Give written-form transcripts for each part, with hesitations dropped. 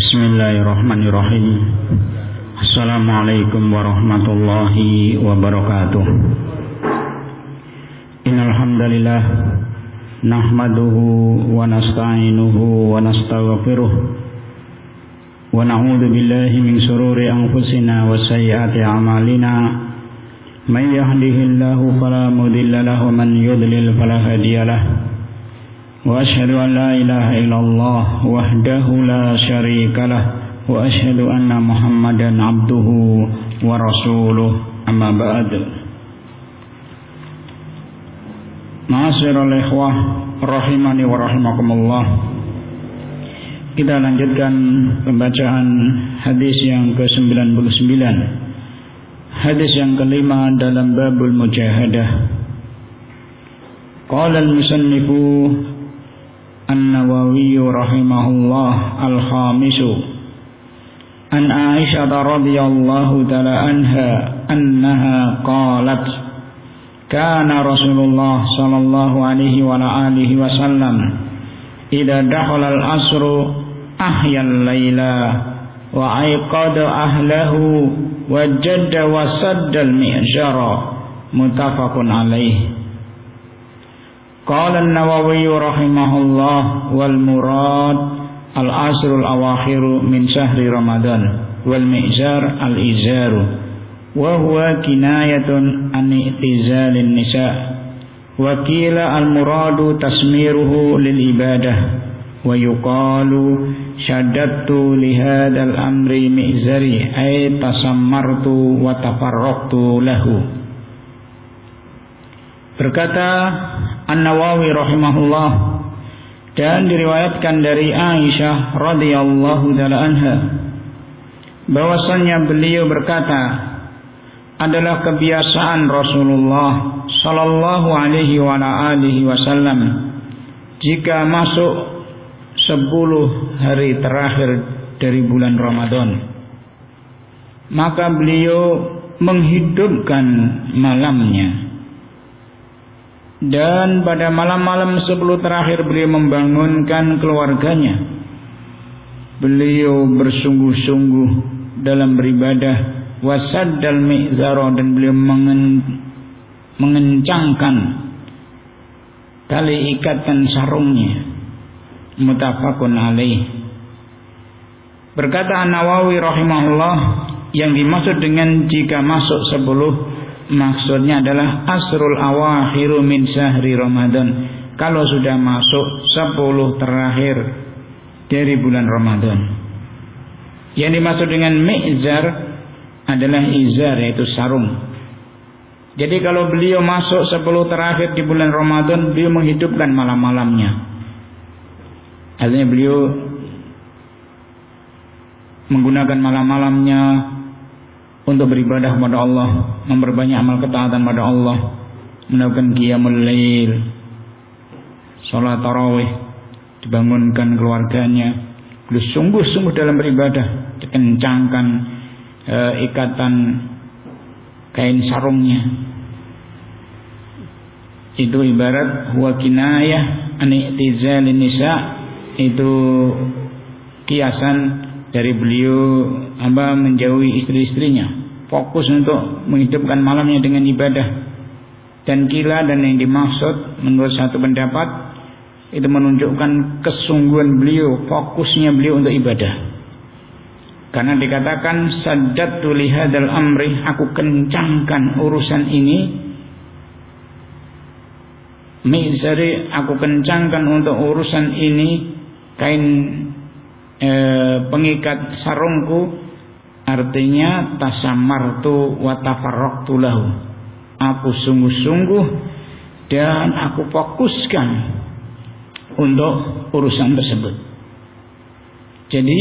Bismillahirrahmanirrahim. Assalamualaikum warahmatullahi wabarakatuh. Innal hamdalillah nahmaduhu wa nasta'inuhu wa nastaghfiruh wa na'udzu billahi min shururi anfusina wa sayyiati a'malina. May yahdihillahu fala mudilla lahu wa man yudlil fala hadiyalah. Wa asyhadu an la ilaha illallah wahdahu la syarikalah wa asyhadu anna Muhammadan abduhu wa rasuluh, amma ba'd. Ma'asyiral ikhwah rahimani wa rahimakumullah. Kita lanjutkan pembacaan hadis yang ke-99, hadis yang kelima dalam babul mujahadah. Qala al-musannifu An-Nawawi rahimahullah al-khamisu an Aisyah radhiyallahu ta'ala anha annaha qalat kana Rasulullah sallallahu alaihi wa alihi wasallam idza dakhala al-asru ahya al-laila wa ayqada ahlahu wa jadda wa sadda al-mi'jara, muttafaqun alaihi. Qala an-Nawawi rahimahullah wal murad al-asrul awakhiru min syahri Ramadan wal mi'zar al-izaru wa huwa kinayatun an i'tizalin nisa wa qila al-muradu tasmiruhu lil ibadah wa yuqalu syaddattu li hadzal amri mi'zari ay tasammartu wa tafarraqtu lahu. Berkata An-Nawawi rahimahullah, dan diriwayatkan dari Aisyah radhiyallahu taala anha bahwasannya beliau berkata, adalah kebiasaan Rasulullah sallallahu alaihi wa alihi wasallam jika masuk 10 hari terakhir dari bulan Ramadan, maka beliau menghidupkan malamnya. Dan pada malam-malam 10 terakhir beliau membangunkan keluarganya. Beliau bersungguh-sungguh dalam beribadah, wasaddal mi'zara, dan beliau mengencangkan tali ikatan sarungnya, muttafaqun alaih. Berkata An-Nawawi rahimahullah, yang dimaksud dengan jika masuk 10, maksudnya adalah asrul awakhiru min syahri Ramadan, kalau sudah masuk 10 terakhir dari bulan Ramadan. Yang dimaksud dengan mi'zar adalah izar, yaitu sarung. Jadi kalau beliau masuk 10 terakhir di bulan Ramadan, beliau menghidupkan malam-malamnya. Artinya beliau menggunakan malam-malamnya untuk beribadah kepada Allah, memperbanyak amal ketaatan pada Allah, melakukan qiyamul lail, salat tarawih, dibangunkan keluarganya, beliau sungguh-sungguh dalam beribadah, dikencangkan ikatan kain sarungnya. Itu ibarat huwa kinayah an i'tizalin nisa, itu kiasan dari beliau menjauhi istri-istrinya, fokus untuk menghidupkan malamnya dengan ibadah. Dan kila, dan yang dimaksud menurut satu pendapat itu menunjukkan kesungguhan beliau, fokusnya beliau untuk ibadah. Karena dikatakan saddatu li hadzal amri, aku kencangkan urusan ini, mi'zari, aku kencangkan untuk urusan ini, kain pengikat sarungku, artinya tasamartu wa tafarraqtu lahu, aku sungguh-sungguh dan aku fokuskan untuk urusan tersebut. Jadi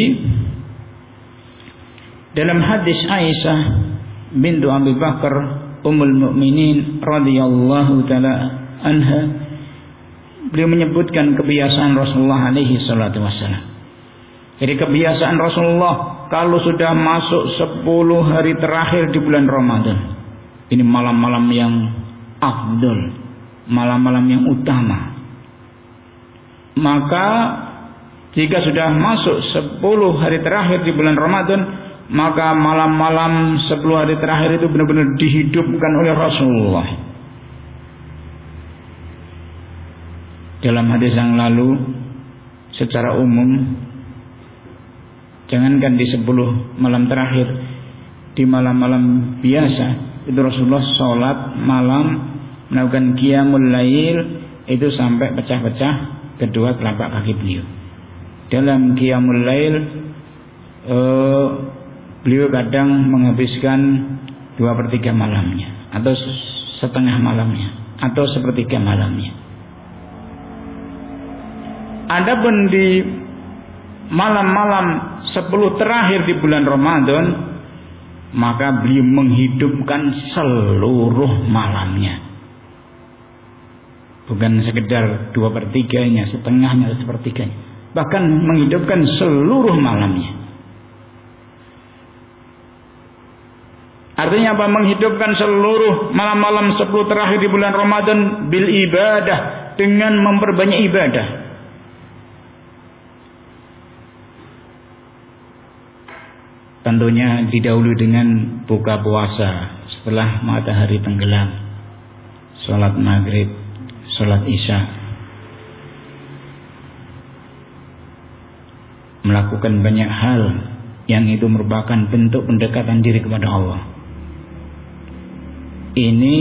dalam hadis Aisyah bintu Abi Bakar Ummul Mukminin radhiyallahu taala anha, beliau menyebutkan kebiasaan Rasulullah alaihi salatu wasallam. Jadi kebiasaan Rasulullah kalau sudah masuk 10 hari terakhir di bulan Ramadan, ini malam-malam yang afdal, malam-malam yang utama, maka Jika sudah masuk 10 hari terakhir di bulan Ramadan, maka malam-malam 10 hari terakhir itu benar-benar dihidupkan oleh Rasulullah. Dalam hadis yang lalu, secara umum, jangankan di 10 malam terakhir, di malam-malam biasa itu Rasulullah sholat malam, melakukan qiyamul lail itu sampai pecah-pecah kedua telapak kaki beliau. Dalam qiyamul lail beliau kadang menghabiskan 2/3 malamnya, atau setengah malamnya, atau sepertiga malamnya. Adapun di malam-malam 10 terakhir di bulan Ramadan, maka beliau menghidupkan seluruh malamnya, bukan sekedar 2/3-nya, setengahnya atau sepertiganya, bahkan menghidupkan seluruh malamnya. Artinya apa? Menghidupkan seluruh malam-malam 10 terakhir di bulan Ramadan bil ibadah, dengan memperbanyak ibadah. Tentunya didahului dengan buka puasa setelah matahari tenggelam, sholat maghrib, sholat isya, melakukan banyak hal yang itu merupakan bentuk pendekatan diri kepada Allah. Ini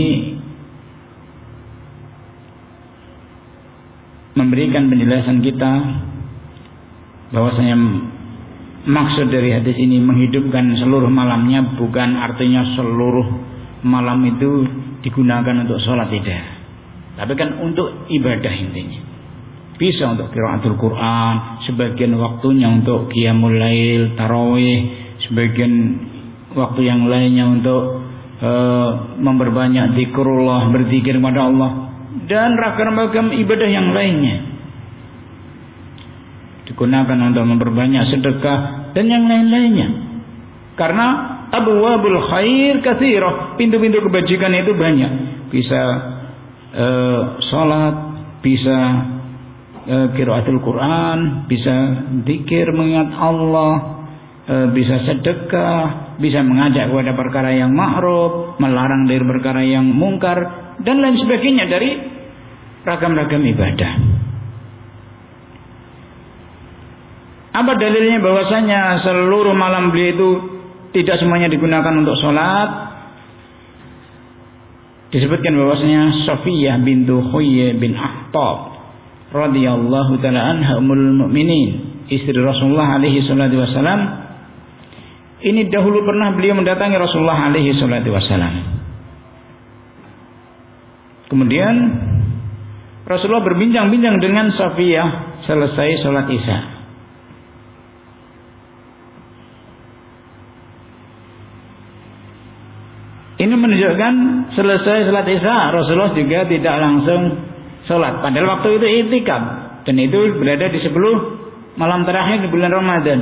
memberikan penjelasan kita bahwasanya maksud dari hadis ini menghidupkan seluruh malamnya bukan artinya seluruh malam itu digunakan untuk sholat, tidak, tapi kan untuk ibadah intinya. Bisa untuk qiraatul Quran, sebagian waktunya untuk qiyamul lail, tarawih, sebagian waktu yang lainnya untuk memperbanyak zikrullah, berzikir kepada Allah, dan ragam-ragam ibadah yang lainnya. Digunakan untuk memperbanyak sedekah dan yang lain-lainnya. Karena abwabul khair katsirah, pintu-pintu kebajikan itu banyak. Bisa salat, bisa qiraatul Quran, bisa zikir mengingat Allah, bisa sedekah, bisa mengajak kepada perkara yang ma'ruf, melarang dari perkara yang mungkar, dan lain sebagainya dari ragam-ragam ibadah. Apa dalilnya bahwasanya seluruh malam beliau itu tidak semuanya digunakan untuk sholat? Disebutkan bahwasanya Safiyah bintu Huyai bin Akhtab radhiyallahu taala anha ummul mukminin, istri Rasulullah alaihi salatu wasalam, ini dahulu pernah beliau mendatangi Rasulullah alaihi salatu wasalam. Kemudian Rasulullah berbincang-bincang dengan Safiyah selesai sholat isya. Ini menunjukkan selesai sholat isya Rasulullah juga tidak langsung sholat, padahal waktu itu i'tikaf, dan itu berada di 10 malam terakhir di bulan Ramadan.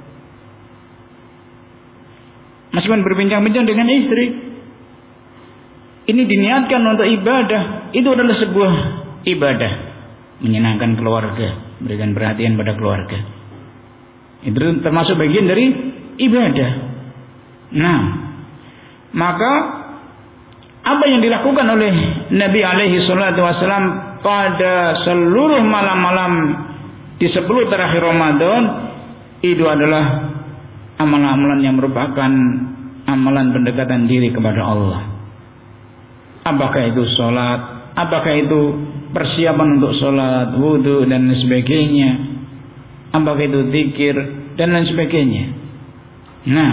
Meskipun berbincang-bincang dengan istri, ini diniatkan untuk ibadah. Itu adalah sebuah ibadah, menyenangkan keluarga, memberikan perhatian pada keluarga. Itu termasuk bagian dari ibadah. Nah, maka apa yang dilakukan oleh Nabi alaihi salatu wasallam pada seluruh malam-malam di 10 terakhir Ramadan itu adalah amalan-amalan yang merupakan amalan pendekatan diri kepada Allah. Apakah itu sholat, apakah itu persiapan untuk sholat, wudhu dan sebagainya, apakah itu zikir dan lain sebagainya. Nah,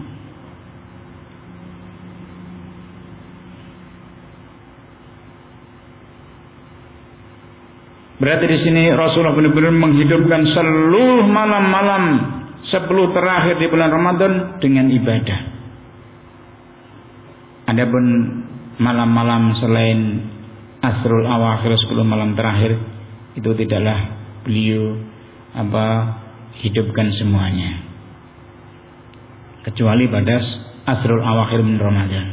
berarti di sini Rasulullah benar-benar menghidupkan seluruh malam-malam 10 terakhir di bulan Ramadan dengan ibadah. Adapun malam-malam selain Asrul Awakhir, 10 malam terakhir, itu tidaklah beliau hidupkan semuanya, kecuali pada Asrul Awakhir min Ramadan.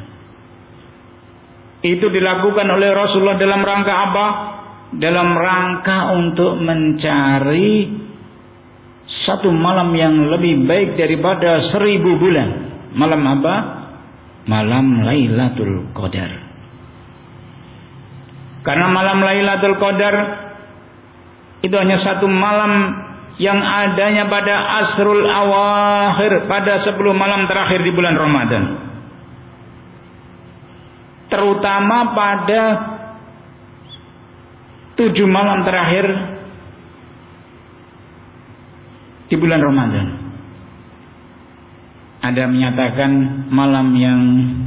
Itu dilakukan oleh Rasulullah dalam rangka apa? Dalam rangka untuk mencari satu malam yang lebih baik daripada 1000 bulan. Malam apa? Malam Lailatul Qadar. Karena malam Lailatul Qadar itu hanya satu malam yang adanya pada asrul awakhir, pada 10 malam terakhir di bulan Ramadan. Terutama pada 7 malam terakhir di bulan Ramadan. Ada menyatakan malam yang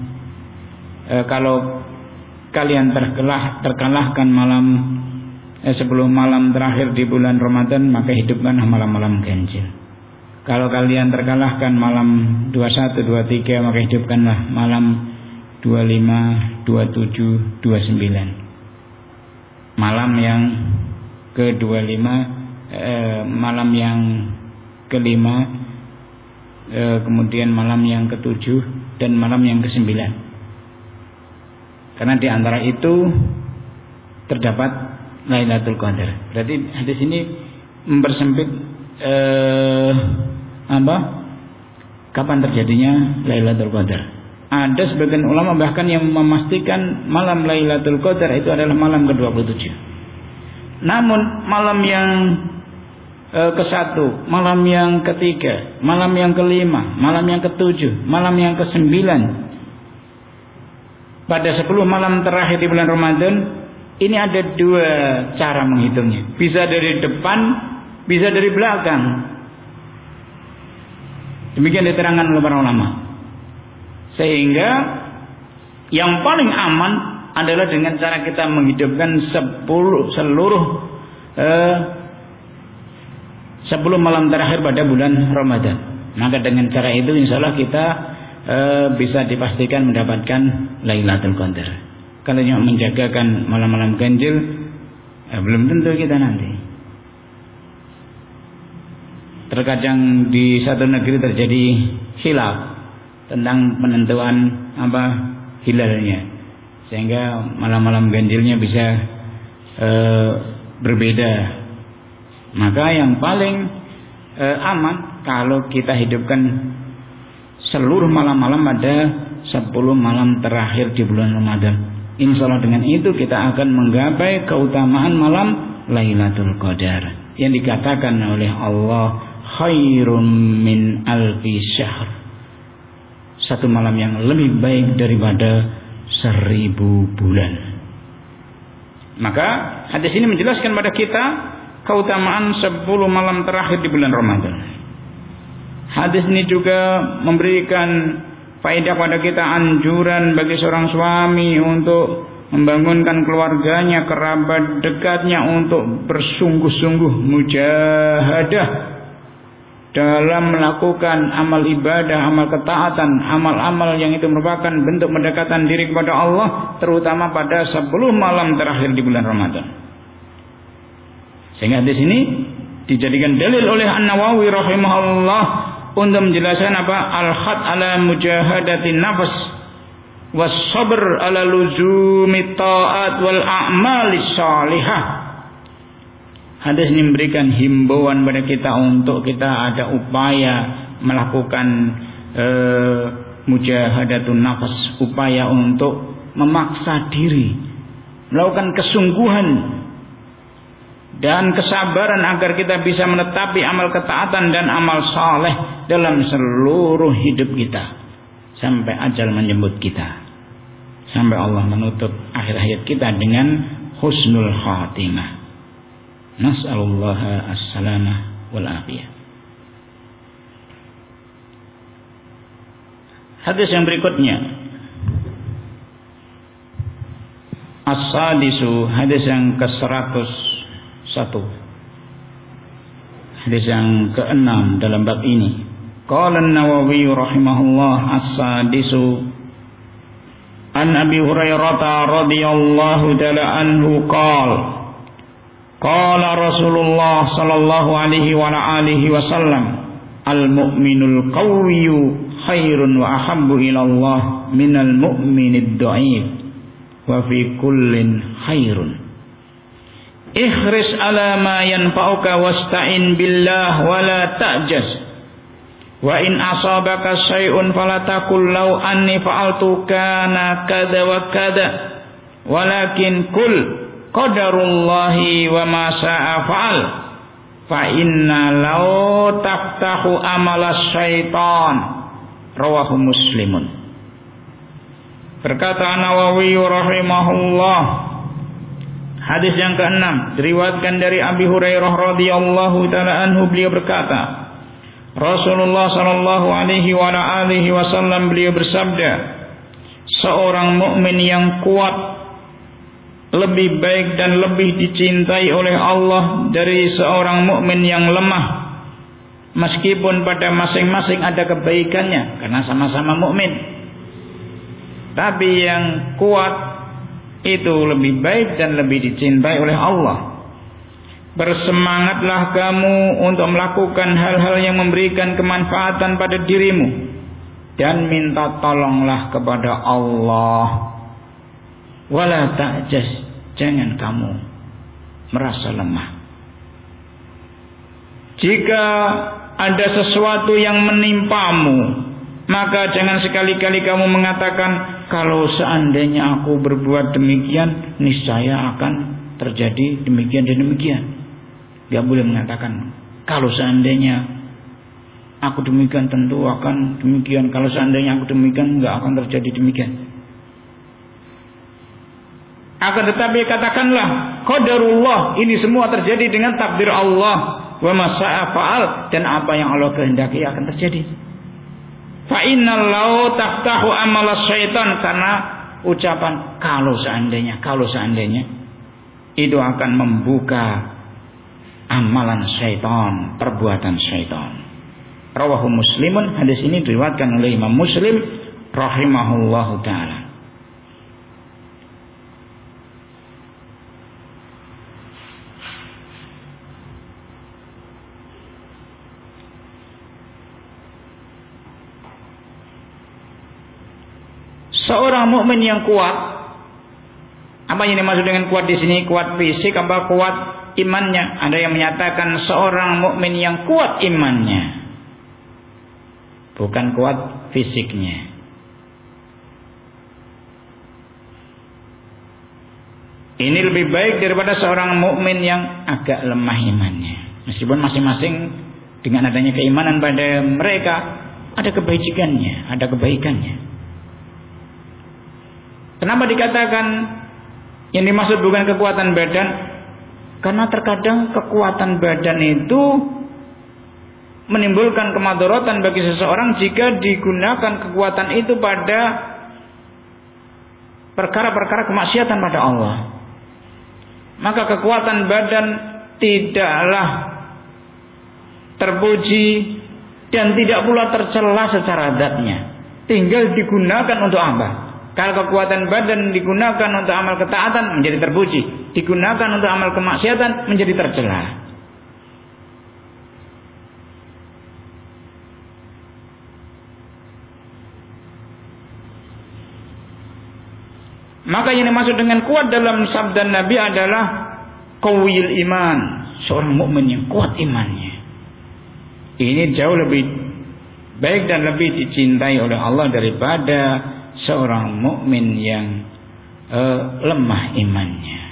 kalau kalian terkalahkan malam 10 malam terakhir di bulan Ramadan, maka hidupkanlah malam-malam ganjil. Kalau kalian terkalahkan malam 21, 23, maka hidupkanlah malam 25, 27, 29. Malam yang ke-25, malam yang ke-5, kemudian malam yang ke-7 dan malam yang ke-9. Karena di antara itu terdapat Lailatul Qadar. Berarti hadis ini mempersempit kapan terjadinya Lailatul Qadar. Ada sebagian ulama bahkan yang memastikan malam Lailatul Qadar itu adalah malam ke-27. Namun malam yang ke-1, malam yang ke-3, malam yang ke-5, malam yang ke-7, malam yang ke-9, pada 10 malam terakhir di bulan Ramadan, ini ada 2 cara menghitungnya. Bisa dari depan, bisa dari belakang. Demikian diterangkan oleh para ulama. Sehingga yang paling aman adalah dengan cara kita menghidupkan 10 malam terakhir pada bulan Ramadan. Maka dengan cara itu insya Allah kita bisa dipastikan mendapatkan Lailatul Qadar. Kalau yang menjagakan malam-malam ganjil, belum tentu kita nanti. Terkadang di satu negeri terjadi khilaf tentang penentuan hilalnya, sehingga malam-malam ganjilnya bisa berbeda. Maka yang paling aman kalau kita hidupkan seluruh malam-malam pada 10 malam terakhir di bulan Ramadan. Insya Allah dengan itu kita akan menggapai keutamaan malam Lailatul Qadar yang dikatakan oleh Allah khairum min alfi syahr. Satu malam yang lebih baik daripada 1000 bulan. Maka hadis ini menjelaskan pada kita keutamaan 10 malam terakhir di bulan Ramadan. Hadis ini juga memberikan faedah pada kita, anjuran bagi seorang suami untuk membangunkan keluarganya, kerabat dekatnya untuk bersungguh-sungguh mujahadah dalam melakukan amal ibadah, amal ketaatan, amal-amal yang itu merupakan bentuk mendekatan diri kepada Allah, terutama pada 10 malam terakhir di bulan Ramadan. Sehingga di sini dijadikan dalil oleh An-Nawawi rahimahullah untuk menjelaskan al-khat ala mujahadatin nafs was sabr ala luzumi ta'at wal a'malis salihah. Hadis ini memberikan himbauan pada kita untuk kita ada upaya melakukan mujahadatun nafs, upaya untuk memaksa diri, melakukan kesungguhan dan kesabaran agar kita bisa menetapi amal ketaatan dan amal saleh dalam seluruh hidup kita sampai ajal menjemput kita, sampai Allah menutup akhir hayat kita dengan husnul khatimah. Nas'alullaha as-salamah wal afiyah. Hadis yang berikutnya, as-sadisu, hadis yang ke-101, hadis yang ke-6 dalam bab ini. Qala an-Nawawi rahimahullah, as-sadisu an Abi Hurairah radhiyallahu ta'ala anhu qala qala Rasulullah sallallahu alaihi wa alihi wasallam al-mu'minul qawiyyu khairun wa ahabbu ila Allah minal mu'minid dha'if wa fi kullin khairun. Ihris ala ma yanfa'uka wasta'in billah wa la ta'jaz. Wa in asabaka syai'un fala taqul law anni fa'altu kana kadza wa kadza. Walakin kul qadarullahi wa ma syaa fa'al. Fa inna law taftahu amala syaitan. Rawahu Muslimun. Berkata Nawawi rahimahullah, hadis yang ke-6 diriwayatkan dari Abi Hurairah radhiyallahu taala anhu, beliau berkata, Rasulullah sallallahu alaihi wa alihi wasallam beliau bersabda, seorang mukmin yang kuat lebih baik dan lebih dicintai oleh Allah dari seorang mukmin yang lemah, meskipun pada masing-masing ada kebaikannya karena sama-sama mukmin. Tapi yang kuat itu lebih baik dan lebih dicintai oleh Allah. Bersemangatlah kamu untuk melakukan hal-hal yang memberikan kemanfaatan pada dirimu, dan minta tolonglah kepada Allah. Wala ta'jaz, jangan kamu merasa lemah. Jika ada sesuatu yang menimpamu, maka jangan sekali-kali kamu mengatakan, kalau seandainya aku berbuat demikian, niscaya akan terjadi demikian dan demikian. Gak boleh mengatakan, kalau seandainya aku demikian tentu akan demikian, kalau seandainya aku demikian gak akan terjadi demikian. Akan tetapi katakanlah, qadarullah, ini semua terjadi dengan takdir Allah, wa ma syaa fa'al, dan apa yang Allah kehendaki akan terjadi. Fa innal law taftahu amala syaitan, karena ucapan kalau seandainya itu akan membuka amalan syaitan, perbuatan syaitan. Rawahu Muslimun, hadis ini diriwayatkan oleh Imam Muslim rahimahullahu taala. Seorang mukmin yang kuat, apa yang dimaksud dengan kuat di sini? Kuat fisik apa kuat imannya? Ada yang menyatakan seorang mukmin yang kuat imannya, bukan kuat fisiknya. Ini lebih baik daripada seorang mukmin yang agak lemah imannya. Meskipun masing-masing dengan adanya keimanan pada mereka ada kebaikannya, ada kebaikannya. Kenapa dikatakan yang dimaksud bukan kekuatan badan? Karena terkadang kekuatan badan itu menimbulkan kemadharatan bagi seseorang jika digunakan kekuatan itu pada perkara-perkara kemaksiatan pada Allah. Maka kekuatan badan tidaklah terpuji dan tidak pula tercela secara zatnya. Tinggal digunakan untuk apa? Kalau kekuatan badan digunakan untuk amal ketaatan menjadi terpuji, digunakan untuk amal kemaksiatan menjadi tercela. Maka yang dimaksud dengan kuat dalam sabda Nabi adalah qawiyul iman, seorang mukmin yang kuat imannya. Ini jauh lebih baik dan lebih dicintai oleh Allah daripada seorang mukmin yang lemah imannya.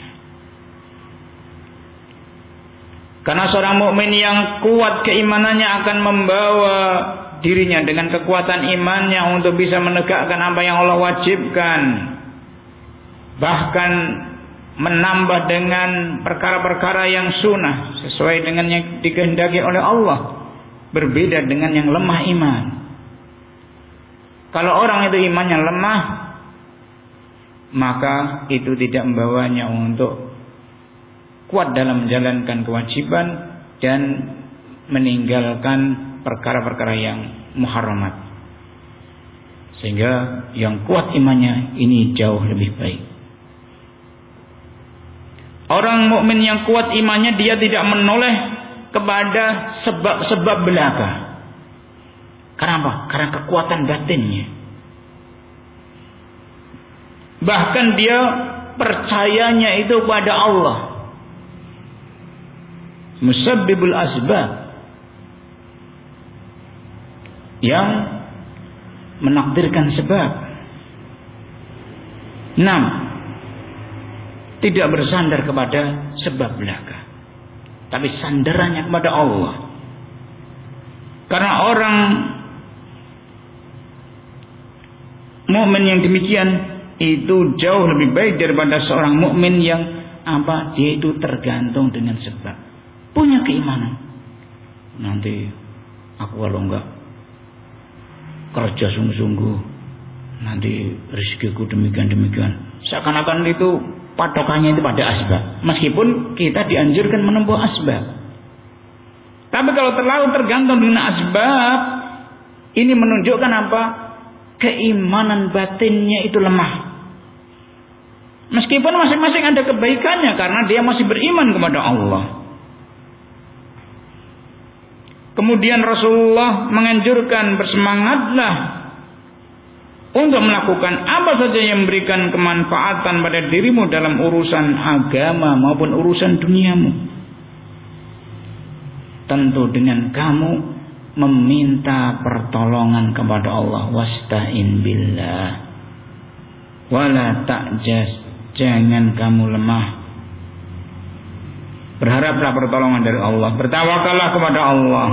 Karena seorang mukmin yang kuat keimanannya akan membawa dirinya dengan kekuatan imannya untuk bisa menegakkan apa yang Allah wajibkan, bahkan menambah dengan perkara-perkara yang sunnah sesuai dengan yang dikehendaki oleh Allah, berbeda dengan yang lemah iman. Kalau orang itu imannya lemah, maka itu tidak membawanya untuk kuat dalam menjalankan kewajiban dan meninggalkan perkara-perkara yang muharramat. Sehingga yang kuat imannya ini jauh lebih baik. Orang mukmin yang kuat imannya, dia tidak menoleh kepada sebab-sebab belaka. Kenapa? Karena kekuatan batinnya. Bahkan dia percayanya itu pada Allah. musabbibul asbab, yang menakdirkan sebab. 6. Tidak bersandar kepada sebab belaka, tapi sandarannya kepada Allah. Karena orang mukmin yang demikian itu jauh lebih baik daripada seorang mukmin yang dia itu tergantung dengan sebab. Punya keimanan, nanti aku kalau enggak kerja sungguh-sungguh, nanti rezekiku demikian. Seakan-akan itu patokannya itu pada asbab. Meskipun kita dianjurkan menempuh asbab, tapi kalau terlalu tergantung dengan asbab, ini menunjukkan apa? Keimanan batinnya itu lemah. Meskipun masing-masing ada kebaikannya karena dia masih beriman kepada Allah. Kemudian Rasulullah menganjurkan, bersemangatlah untuk melakukan apa saja yang memberikan kemanfaatan pada dirimu dalam urusan agama maupun urusan duniamu. Tentu dengan kamu meminta pertolongan kepada Allah. Wasta'in billah wala ta'jas. Jangan kamu lemah. Berharaplah pertolongan dari Allah. Bertawakallah kepada Allah.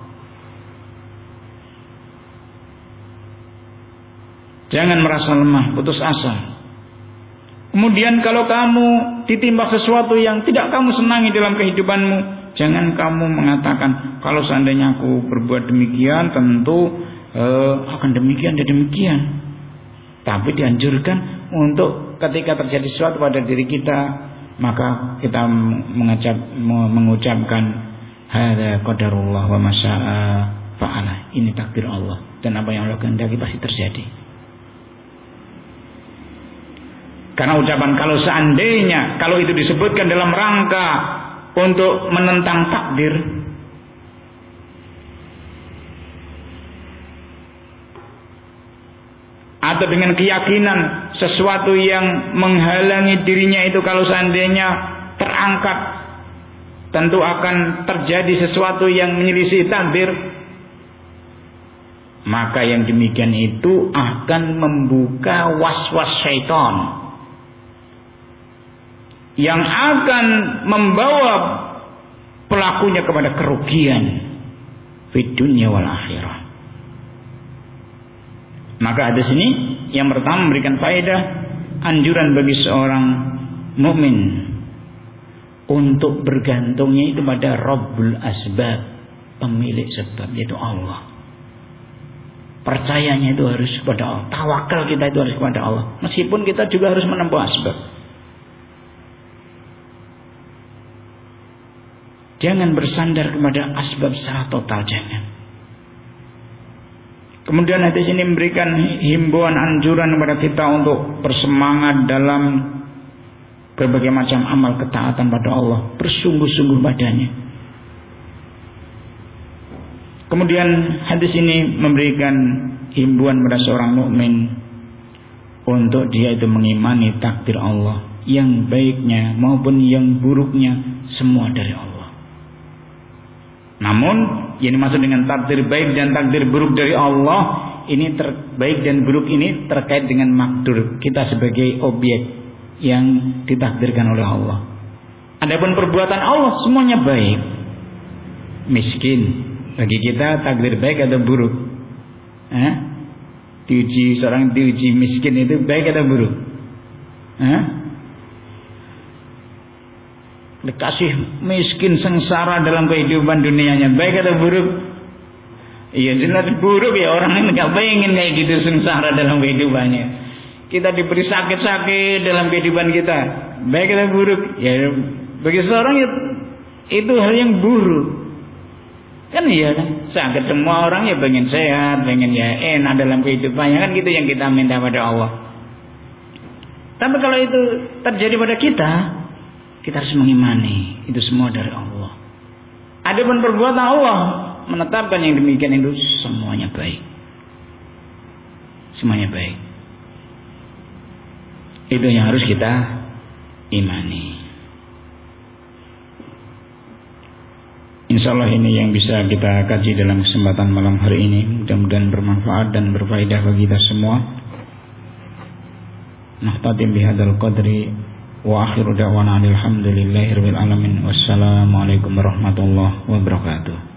Jangan merasa lemah, putus asa. Kemudian kalau kamu ditimpa sesuatu yang tidak kamu senangi dalam kehidupanmu, jangan kamu mengatakan, kalau seandainya aku berbuat demikian, tentu akan demikian dan demikian. Tapi dianjurkan untuk ketika terjadi sesuatu pada diri kita, maka kita mengucapkan hadza qadarullah wa masya'a fa'ala. Ini takdir Allah, dan apa yang Allah kehendaki pasti terjadi. Karena ucapan kalau seandainya, kalau itu disebutkan dalam rangka untuk menentang takdir, atau dengan keyakinan sesuatu yang menghalangi dirinya itu kalau seandainya terangkat, tentu akan terjadi sesuatu yang menyelisih takdir, maka yang demikian itu akan membuka was-was syaitan yang akan membawa pelakunya kepada kerugian di dunia wal akhirah. Maka hadis ini yang pertama memberikan faedah anjuran bagi seorang mukmin untuk bergantungnya itu pada Rabbul Asbab, pemilik sebab, yaitu Allah. Percayanya itu harus kepada Allah. Tawakal kita itu harus kepada Allah. Meskipun kita juga harus menempuh asbab. Jangan bersandar kepada asbab secara total, jangan. Kemudian hadis ini memberikan himbauan anjuran kepada kita untuk bersemangat dalam berbagai macam amal ketaatan pada Allah, bersungguh-sungguh padanya. Kemudian hadis ini memberikan himbauan pada seorang mukmin untuk dia itu mengimani takdir Allah, yang baiknya maupun yang buruknya semua dari Allah. Namun yang dimaksud dengan takdir baik dan takdir buruk dari Allah, ini baik dan buruk ini terkait dengan makdur kita sebagai objek yang ditakdirkan oleh Allah. Adapun perbuatan Allah semuanya baik. Miskin bagi kita takdir baik atau buruk? Seorang diuji miskin itu baik atau buruk? Dikasih miskin sengsara dalam kehidupan dunianya, baik atau buruk? Iya jelas buruk ya, orang ini nggak pengen kayak gitu sengsara dalam kehidupannya. Kita diberi sakit-sakit dalam kehidupan kita, baik atau buruk? Ya bagi seorang itu hal yang buruk. Kan iya kan, sakit semua orang ya pengen sehat, pengen ya enak dalam kehidupannya, kan gitu yang kita minta pada Allah. Tapi kalau itu terjadi pada kita harus mengimani itu semua dari Allah. Adapun perbuatan Allah menetapkan yang demikian itu semuanya baik. Semuanya baik. Itu yang harus kita imani. Insyaallah ini yang bisa kita kaji dalam kesempatan malam hari ini. Mudah-mudahan bermanfaat dan berfaedah bagi kita semua. Nahtatim bihadzal qadri wa akhiru da'wana alhamdulillahi rabbil alamin. Wassalamualaikum warahmatullahi wabarakatuh.